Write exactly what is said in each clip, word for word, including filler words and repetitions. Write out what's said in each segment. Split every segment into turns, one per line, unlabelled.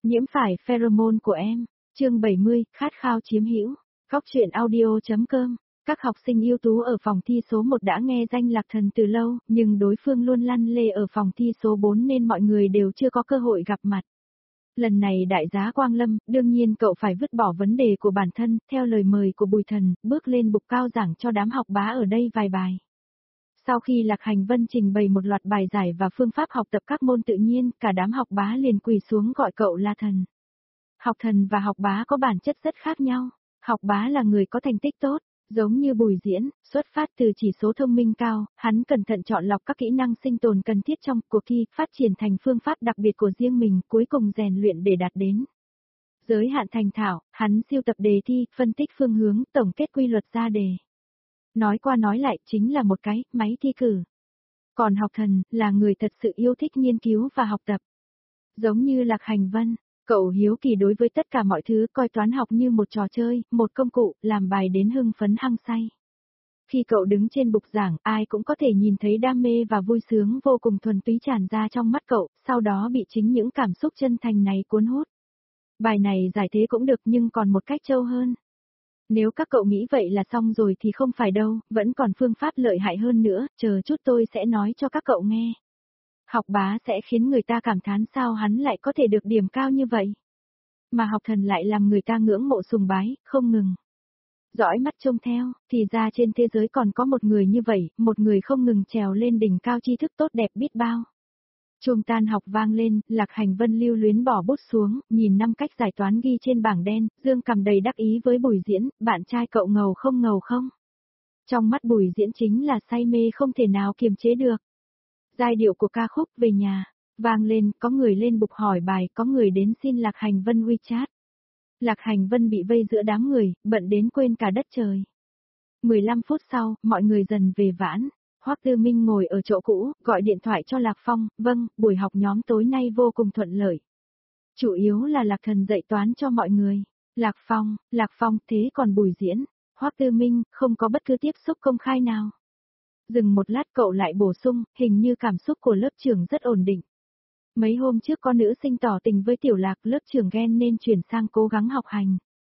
Nhiễm phải pheromone của em. Chương bảy mươi, khát khao chiếm hữu. Góc truyện audio.com. Các học sinh ưu tú ở phòng thi số một đã nghe danh Lạc Thần từ lâu, nhưng đối phương luôn lăn lê ở phòng thi số bốn nên mọi người đều chưa có cơ hội gặp mặt. Lần này đại giá Quang Lâm, đương nhiên cậu phải vứt bỏ vấn đề của bản thân, theo lời mời của Bùi Thần, bước lên bục cao giảng cho đám học bá ở đây vài bài. Sau khi Lạc Hành Vân trình bày một loạt bài giải và phương pháp học tập các môn tự nhiên, cả đám học bá liền quỳ xuống gọi cậu là thần. Học thần và học bá có bản chất rất khác nhau. Học bá là người có thành tích tốt, giống như Bùi Diễn, xuất phát từ chỉ số thông minh cao, hắn cẩn thận chọn lọc các kỹ năng sinh tồn cần thiết trong cuộc thi, phát triển thành phương pháp đặc biệt của riêng mình, cuối cùng rèn luyện để đạt đến giới hạn thành thạo. Hắn siêu tập đề thi, phân tích phương hướng, tổng kết quy luật ra đề. Nói qua nói lại chính là một cái máy thi cử. Còn học thần là người thật sự yêu thích nghiên cứu và học tập. Giống như Lạc Hành Vân, cậu hiếu kỳ đối với tất cả mọi thứ, coi toán học như một trò chơi, một công cụ, làm bài đến hưng phấn hăng say. Khi cậu đứng trên bục giảng, ai cũng có thể nhìn thấy đam mê và vui sướng vô cùng thuần túy tràn ra trong mắt cậu, sau đó bị chính những cảm xúc chân thành này cuốn hút. Bài này giải thế cũng được nhưng còn một cách trâu hơn. Nếu các cậu nghĩ vậy là xong rồi thì không phải đâu, vẫn còn phương pháp lợi hại hơn nữa, chờ chút tôi sẽ nói cho các cậu nghe. Học bá sẽ khiến người ta cảm thán sao hắn lại có thể được điểm cao như vậy. Mà học thần lại làm người ta ngưỡng mộ sùng bái, không ngừng. Dõi mắt trông theo, thì ra trên thế giới còn có một người như vậy, một người không ngừng trèo lên đỉnh cao tri thức tốt đẹp biết bao. Chuông tan học vang lên, Lạc Hành Vân lưu luyến bỏ bút xuống, nhìn năm cách giải toán ghi trên bảng đen, dương cằm đầy đắc ý với Bùi Diễn, bạn trai cậu ngầu không ngầu không? Trong mắt Bùi Diễn chính là say mê không thể nào kiềm chế được. Giai điệu của ca khúc Về Nhà vang lên, có người lên bục hỏi bài, có người đến xin Lạc Hành Vân WeChat. Lạc Hành Vân bị vây giữa đám người, bận đến quên cả đất trời. mười lăm phút sau, mọi người dần về vãn. Hoắc Tư Minh ngồi ở chỗ cũ, gọi điện thoại cho Lạc Phong, vâng, buổi học nhóm tối nay vô cùng thuận lợi. Chủ yếu là Lạc Thần dạy toán cho mọi người. Lạc Phong, Lạc Phong, thế còn Bùi Diễn, Hoắc Tư Minh, không có bất cứ tiếp xúc công khai nào. Dừng một lát cậu lại bổ sung, hình như cảm xúc của lớp trưởng rất ổn định. Mấy hôm trước có nữ sinh tỏ tình với Tiểu Lạc, lớp trưởng ghen nên chuyển sang cố gắng học hành.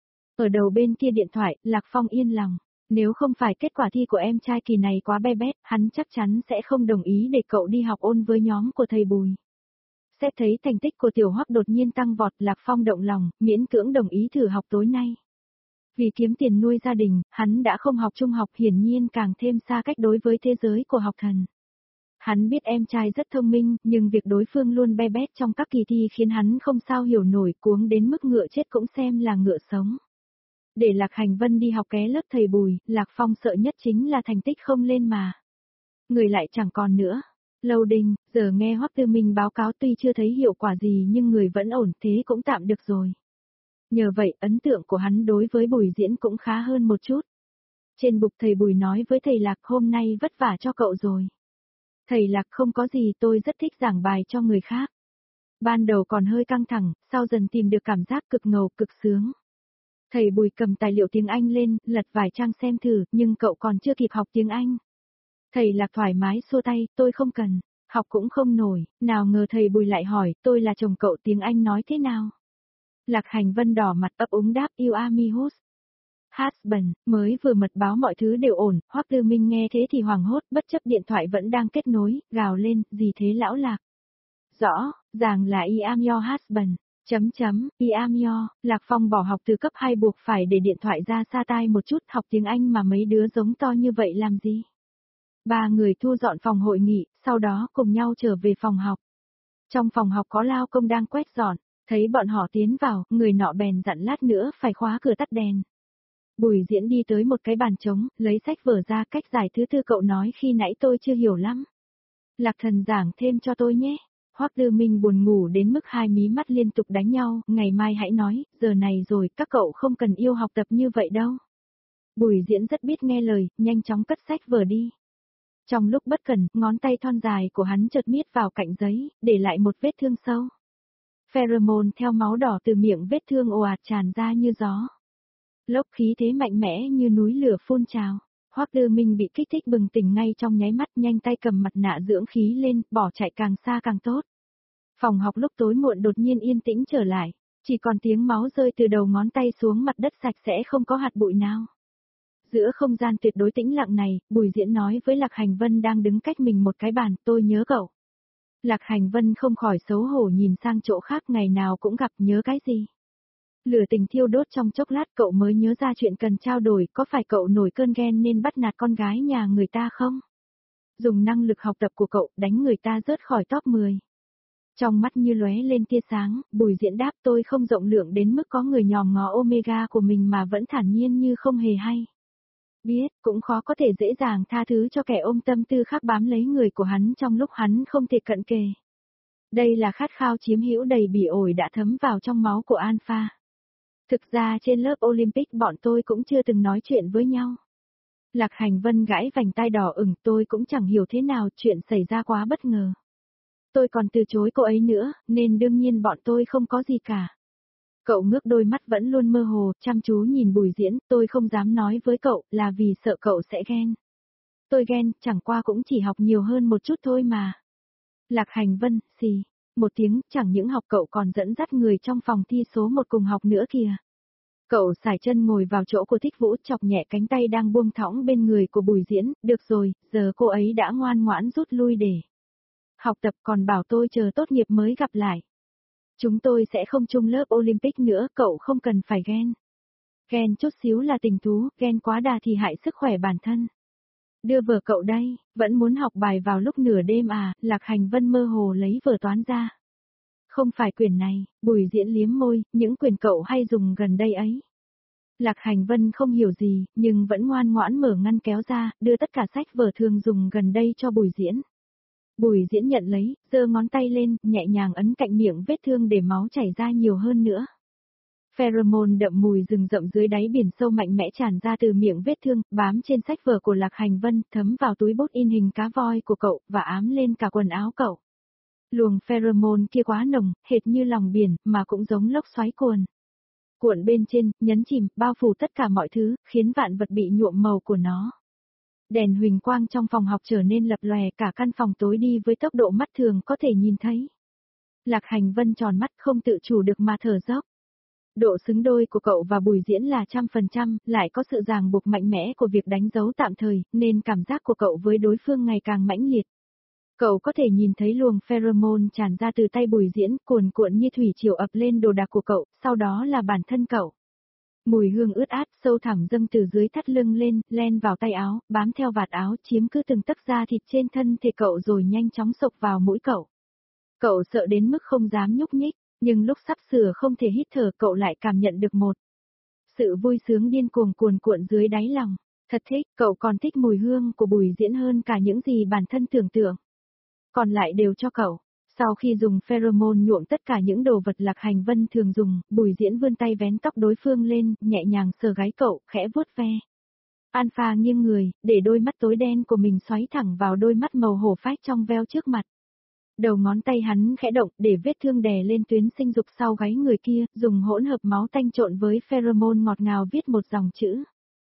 Ở đầu bên kia điện thoại, Lạc Phong yên lòng. Nếu không phải kết quả thi của em trai kỳ này quá be bét, hắn chắc chắn sẽ không đồng ý để cậu đi học ôn với nhóm của thầy Bùi. Xét thấy thành tích của Tiểu Hoắc đột nhiên tăng vọt, Lạc Phong động lòng, miễn cưỡng đồng ý thử học tối nay. Vì kiếm tiền nuôi gia đình, hắn đã không học trung học, hiển nhiên càng thêm xa cách đối với thế giới của học thần. Hắn biết em trai rất thông minh, nhưng việc đối phương luôn be bét trong các kỳ thi khiến hắn không sao hiểu nổi, cuống đến mức ngựa chết cũng xem là ngựa sống. Để Lạc Hành Vân đi học ké lớp thầy Bùi, Lạc Phong sợ nhất chính là thành tích không lên mà. Người lại chẳng còn nữa. Lâu Đinh, giờ nghe Hoắc Tư Minh báo cáo tuy chưa thấy hiệu quả gì nhưng người vẫn ổn, thế cũng tạm được rồi. Nhờ vậy, ấn tượng của hắn đối với Bùi Diễn cũng khá hơn một chút. Trên bục thầy Bùi nói với thầy Lạc, hôm nay vất vả cho cậu rồi. Thầy Lạc, không có gì, tôi rất thích giảng bài cho người khác. Ban đầu còn hơi căng thẳng, sau dần tìm được cảm giác cực ngầu, cực sướng. Thầy Bùi cầm tài liệu tiếng Anh lên, lật vài trang xem thử, nhưng cậu còn chưa kịp học tiếng Anh. Thầy Lạc thoải mái xua tay, tôi không cần, học cũng không nổi, nào ngờ thầy Bùi lại hỏi, tôi là chồng cậu, tiếng Anh nói thế nào? Lạc Hành Vân đỏ mặt ấp úng đáp, you are my host. Husband, mới vừa mật báo mọi thứ đều ổn, Hoắc Tư Minh nghe thế thì hoảng hốt, bất chấp điện thoại vẫn đang kết nối, gào lên, gì thế lão Lạc? Rõ, ràng là I am your husband. Chấm chấm, I am your, Lạc Phong bỏ học từ cấp hai buộc phải để điện thoại ra xa tai một chút, học tiếng Anh mà mấy đứa giống to như vậy làm gì? Ba người thu dọn phòng hội nghị, sau đó cùng nhau trở về phòng học. Trong phòng học có Lao Công đang quét dọn, thấy bọn họ tiến vào, người nọ bèn dặn lát nữa phải khóa cửa tắt đèn. Bùi Diễn đi tới một cái bàn trống, lấy sách vở ra, cách giải thứ tư cậu nói khi nãy tôi chưa hiểu lắm. Lạc Thần giảng thêm cho tôi nhé. Hoắc Tư Minh buồn ngủ đến mức hai mí mắt liên tục đánh nhau, ngày mai hãy nói, giờ này rồi, các cậu không cần yêu học tập như vậy đâu. Bùi Diễn rất biết nghe lời, nhanh chóng cất sách vở đi. Trong lúc bất cẩn, ngón tay thon dài của hắn chợt miết vào cạnh giấy, để lại một vết thương sâu. Pheromone theo máu đỏ từ miệng vết thương ồ ạt tràn ra như gió. Lốc khí thế mạnh mẽ như núi lửa phun trào. Hoắc Tư Minh bị kích thích bừng tỉnh ngay trong nháy mắt, nhanh tay cầm mặt nạ dưỡng khí lên, bỏ chạy càng xa càng tốt. Phòng học lúc tối muộn đột nhiên yên tĩnh trở lại. Chỉ còn tiếng máu rơi từ đầu ngón tay xuống mặt đất sạch sẽ không có hạt bụi nào. Giữa không gian tuyệt đối tĩnh lặng này, Bùi Diễn nói với Lạc Hành Vân đang đứng cách mình một cái bàn, tôi nhớ cậu. Lạc Hành Vân không khỏi xấu hổ nhìn sang chỗ khác, ngày nào cũng gặp, nhớ cái gì. Lửa tình thiêu đốt trong chốc lát cậu mới nhớ ra chuyện cần trao đổi, có phải cậu nổi cơn ghen nên bắt nạt con gái nhà người ta không? Dùng năng lực học tập của cậu đánh người ta rớt khỏi top mười. Trong mắt như lóe lên tia sáng, Bùi Diễn đáp, tôi không rộng lượng đến mức có người nhòm ngó Omega của mình mà vẫn thản nhiên như không hề hay. Biết, cũng khó có thể dễ dàng tha thứ cho kẻ ôm tâm tư khác bám lấy người của hắn trong lúc hắn không thể cận kề. Đây là khát khao chiếm hữu đầy bỉ ổi đã thấm vào trong máu của Alpha. Thực ra trên lớp Olympic bọn tôi cũng chưa từng nói chuyện với nhau. Lạc Hành Vân gãi vành tai đỏ ửng, tôi cũng chẳng hiểu thế nào, chuyện xảy ra quá bất ngờ. Tôi còn từ chối cô ấy nữa, nên đương nhiên bọn tôi không có gì cả. Cậu ngước đôi mắt vẫn luôn mơ hồ, chăm chú nhìn Bùi Diễn, tôi không dám nói với cậu, là vì sợ cậu sẽ ghen. Tôi ghen, chẳng qua cũng chỉ học nhiều hơn một chút thôi mà. Lạc Hành Vân, xì, một tiếng, chẳng những học cậu còn dẫn dắt người trong phòng thi số một cùng học nữa kìa. Cậu sải chân ngồi vào chỗ của Thích Vũ, chọc nhẹ cánh tay đang buông thõng bên người của Bùi Diễn, được rồi, giờ cô ấy đã ngoan ngoãn rút lui để học tập, còn bảo tôi chờ tốt nghiệp mới gặp lại. Chúng tôi sẽ không chung lớp Olympic nữa, cậu không cần phải ghen. Ghen chút xíu là tình thú, ghen quá đà thì hại sức khỏe bản thân. Đưa vở cậu đây, vẫn muốn học bài vào lúc nửa đêm à, Lạc Hành Vân mơ hồ lấy vở toán ra. Không phải quyển này, Bùi Diễn liếm môi, những quyển cậu hay dùng gần đây ấy. Lạc Hành Vân không hiểu gì, nhưng vẫn ngoan ngoãn mở ngăn kéo ra, đưa tất cả sách vở thường dùng gần đây cho Bùi Diễn. Bùi Diễn nhận lấy, giơ ngón tay lên, nhẹ nhàng ấn cạnh miệng vết thương để máu chảy ra nhiều hơn nữa. Pheromone đậm mùi rừng rậm dưới đáy biển sâu mạnh mẽ tràn ra từ miệng vết thương, bám trên sách vở của Lạc Hành Vân, thấm vào túi bút in hình cá voi của cậu, và ám lên cả quần áo cậu. Luồng pheromone kia quá nồng, hệt như lòng biển, mà cũng giống lốc xoáy cuồn. Cuộn bên trên, nhấn chìm, bao phủ tất cả mọi thứ, khiến vạn vật bị nhuộm màu của nó. Đèn huỳnh quang trong phòng học trở nên lập lòe, cả căn phòng tối đi với tốc độ mắt thường có thể nhìn thấy. Lạc Hành Vân tròn mắt không tự chủ được mà thở dốc. Độ xứng đôi của cậu và Bùi Diễn là trăm phần trăm, lại có sự ràng buộc mạnh mẽ của việc đánh dấu tạm thời, nên cảm giác của cậu với đối phương ngày càng mãnh liệt. Cậu có thể nhìn thấy luồng pheromone tràn ra từ tay Bùi Diễn, cuồn cuộn như thủy triều ập lên đồ đạc của cậu, sau đó là bản thân cậu. Mùi hương ướt át sâu thẳm dâng từ dưới thắt lưng lên, len vào tay áo, bám theo vạt áo, chiếm cứ từng tấc da thịt trên thân thể cậu rồi nhanh chóng xộc vào mũi cậu. Cậu sợ đến mức không dám nhúc nhích, nhưng lúc sắp sửa không thể hít thở cậu lại cảm nhận được một sự vui sướng điên cuồng cuồn cuộn dưới đáy lòng. Thật thích, cậu còn thích mùi hương của Bùi Diễn hơn cả những gì bản thân tưởng tượng. Còn lại đều cho cậu. Sau khi dùng pheromone nhuộm tất cả những đồ vật Lạc Hành Vân thường dùng, Bùi Diễn vươn tay vén tóc đối phương lên, nhẹ nhàng sờ gáy cậu, khẽ vuốt ve. Alpha nghiêng người, để đôi mắt tối đen của mình xoáy thẳng vào đôi mắt màu hổ phách trong veo trước mặt. Đầu ngón tay hắn khẽ động, để vết thương đè lên tuyến sinh dục sau gáy người kia, dùng hỗn hợp máu tanh trộn với pheromone ngọt ngào viết một dòng chữ.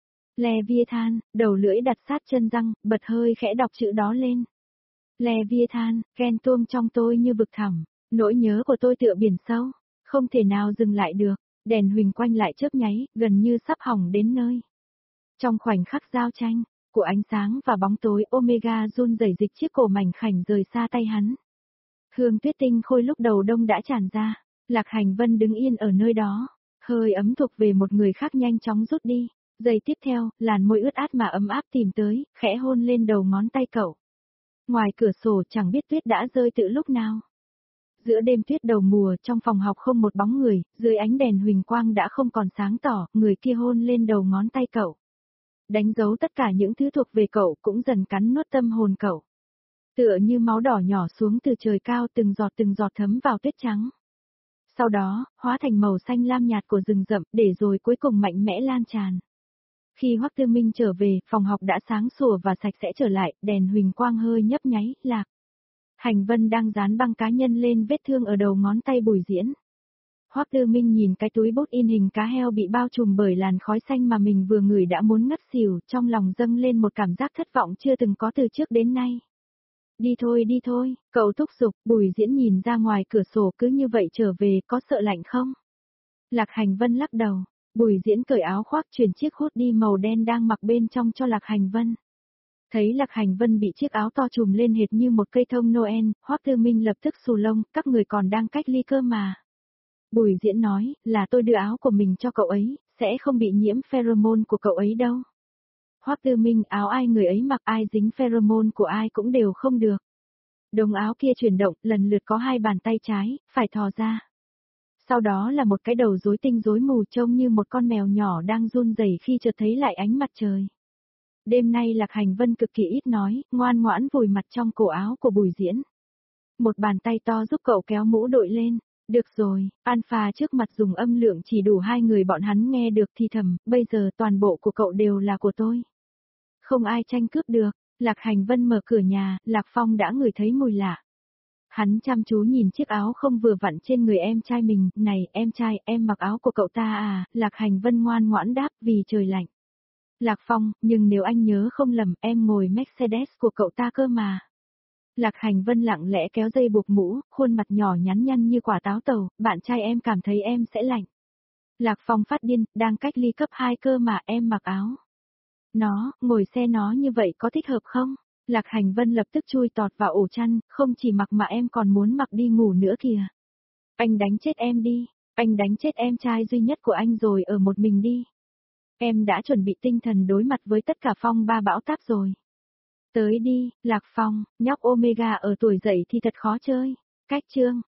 Leviathan, đầu lưỡi đặt sát chân răng, bật hơi khẽ đọc chữ đó lên. Leviathan, ghen tuông trong tôi như vực thẳm, nỗi nhớ của tôi tựa biển sâu, không thể nào dừng lại được, đèn huỳnh quanh lại chớp nháy, gần như sắp hỏng đến nơi. Trong khoảnh khắc giao tranh, của ánh sáng và bóng tối, Omega run rẩy dịch chiếc cổ mảnh khảnh rời xa tay hắn. Hương tuyết tinh khôi lúc đầu đông đã tràn ra, Lạc Hành Vân đứng yên ở nơi đó, hơi ấm thuộc về một người khác nhanh chóng rút đi, giây tiếp theo, làn môi ướt át mà ấm áp tìm tới, khẽ hôn lên đầu ngón tay cậu. Ngoài cửa sổ chẳng biết tuyết đã rơi từ lúc nào. Giữa đêm tuyết đầu mùa trong phòng học không một bóng người, dưới ánh đèn huỳnh quang đã không còn sáng tỏ, người kia hôn lên đầu ngón tay cậu. Đánh dấu tất cả những thứ thuộc về cậu cũng dần cắn nuốt tâm hồn cậu. Tựa như máu đỏ nhỏ xuống từ trời cao từng giọt từng giọt thấm vào tuyết trắng. Sau đó, hóa thành màu xanh lam nhạt của rừng rậm để rồi cuối cùng mạnh mẽ lan tràn. Khi Hoắc Tư Minh trở về, phòng học đã sáng sủa và sạch sẽ trở lại, đèn huỳnh quang hơi nhấp nháy, Lạc Hành Vân đang dán băng cá nhân lên vết thương ở đầu ngón tay Bùi Diễn. Hoắc Tư Minh nhìn cái túi bút in hình cá heo bị bao trùm bởi làn khói xanh mà mình vừa ngửi đã muốn ngất xỉu, trong lòng dâng lên một cảm giác thất vọng chưa từng có từ trước đến nay. Đi thôi đi thôi, cậu thúc giục, Bùi Diễn nhìn ra ngoài cửa sổ cứ như vậy trở về có sợ lạnh không? Lạc Hành Vân lắc đầu. Bùi Diễn cởi áo khoác chuyển chiếc hoodie màu đen đang mặc bên trong cho Lạc Hành Vân. Thấy Lạc Hành Vân bị chiếc áo to trùm lên hệt như một cây thông Noel, Hoắc Tư Minh lập tức xù lông, các người còn đang cách ly cơ mà. Bùi Diễn nói, là tôi đưa áo của mình cho cậu ấy, sẽ không bị nhiễm pheromone của cậu ấy đâu. Hoắc Tư Minh, áo ai người ấy mặc, ai dính pheromone của ai cũng đều không được. Đống áo kia chuyển động, lần lượt có hai bàn tay trái, phải thò ra. Sau đó là một cái đầu rối tinh rối mù trông như một con mèo nhỏ đang run rẩy khi chợt thấy lại ánh mặt trời. Đêm nay Lạc Hành Vân cực kỳ ít nói, ngoan ngoãn vùi mặt trong cổ áo của Bùi Diễn. Một bàn tay to giúp cậu kéo mũ đội lên. Được rồi, Alpha trước mặt dùng âm lượng chỉ đủ hai người bọn hắn nghe được thì thầm, bây giờ toàn bộ của cậu đều là của tôi. Không ai tranh cướp được. Lạc Hành Vân mở cửa nhà, Lạc Phong đã ngửi thấy mùi lạ. Hắn chăm chú nhìn chiếc áo không vừa vặn trên người em trai mình, này em trai, em mặc áo của cậu ta à, Lạc Hành Vân ngoan ngoãn đáp vì trời lạnh. Lạc Phong, nhưng nếu anh nhớ không lầm em ngồi Mercedes của cậu ta cơ mà. Lạc Hành Vân lặng lẽ kéo dây buộc mũ, khuôn mặt nhỏ nhắn nhăn như quả táo tàu, bạn trai em cảm thấy em sẽ lạnh. Lạc Phong phát điên, đang cách ly cấp hai cơ mà em mặc áo. Nó, ngồi xe nó như vậy có thích hợp không? Lạc Hành Vân lập tức chui tọt vào ổ chăn, không chỉ mặc mà em còn muốn mặc đi ngủ nữa kìa. Anh đánh chết em đi, anh đánh chết em trai duy nhất của anh rồi ở một mình đi. Em đã chuẩn bị tinh thần đối mặt với tất cả phong ba bão táp rồi. Tới đi, Lạc Phong, nhóc Omega ở tuổi dậy thì thật khó chơi. Cách chương.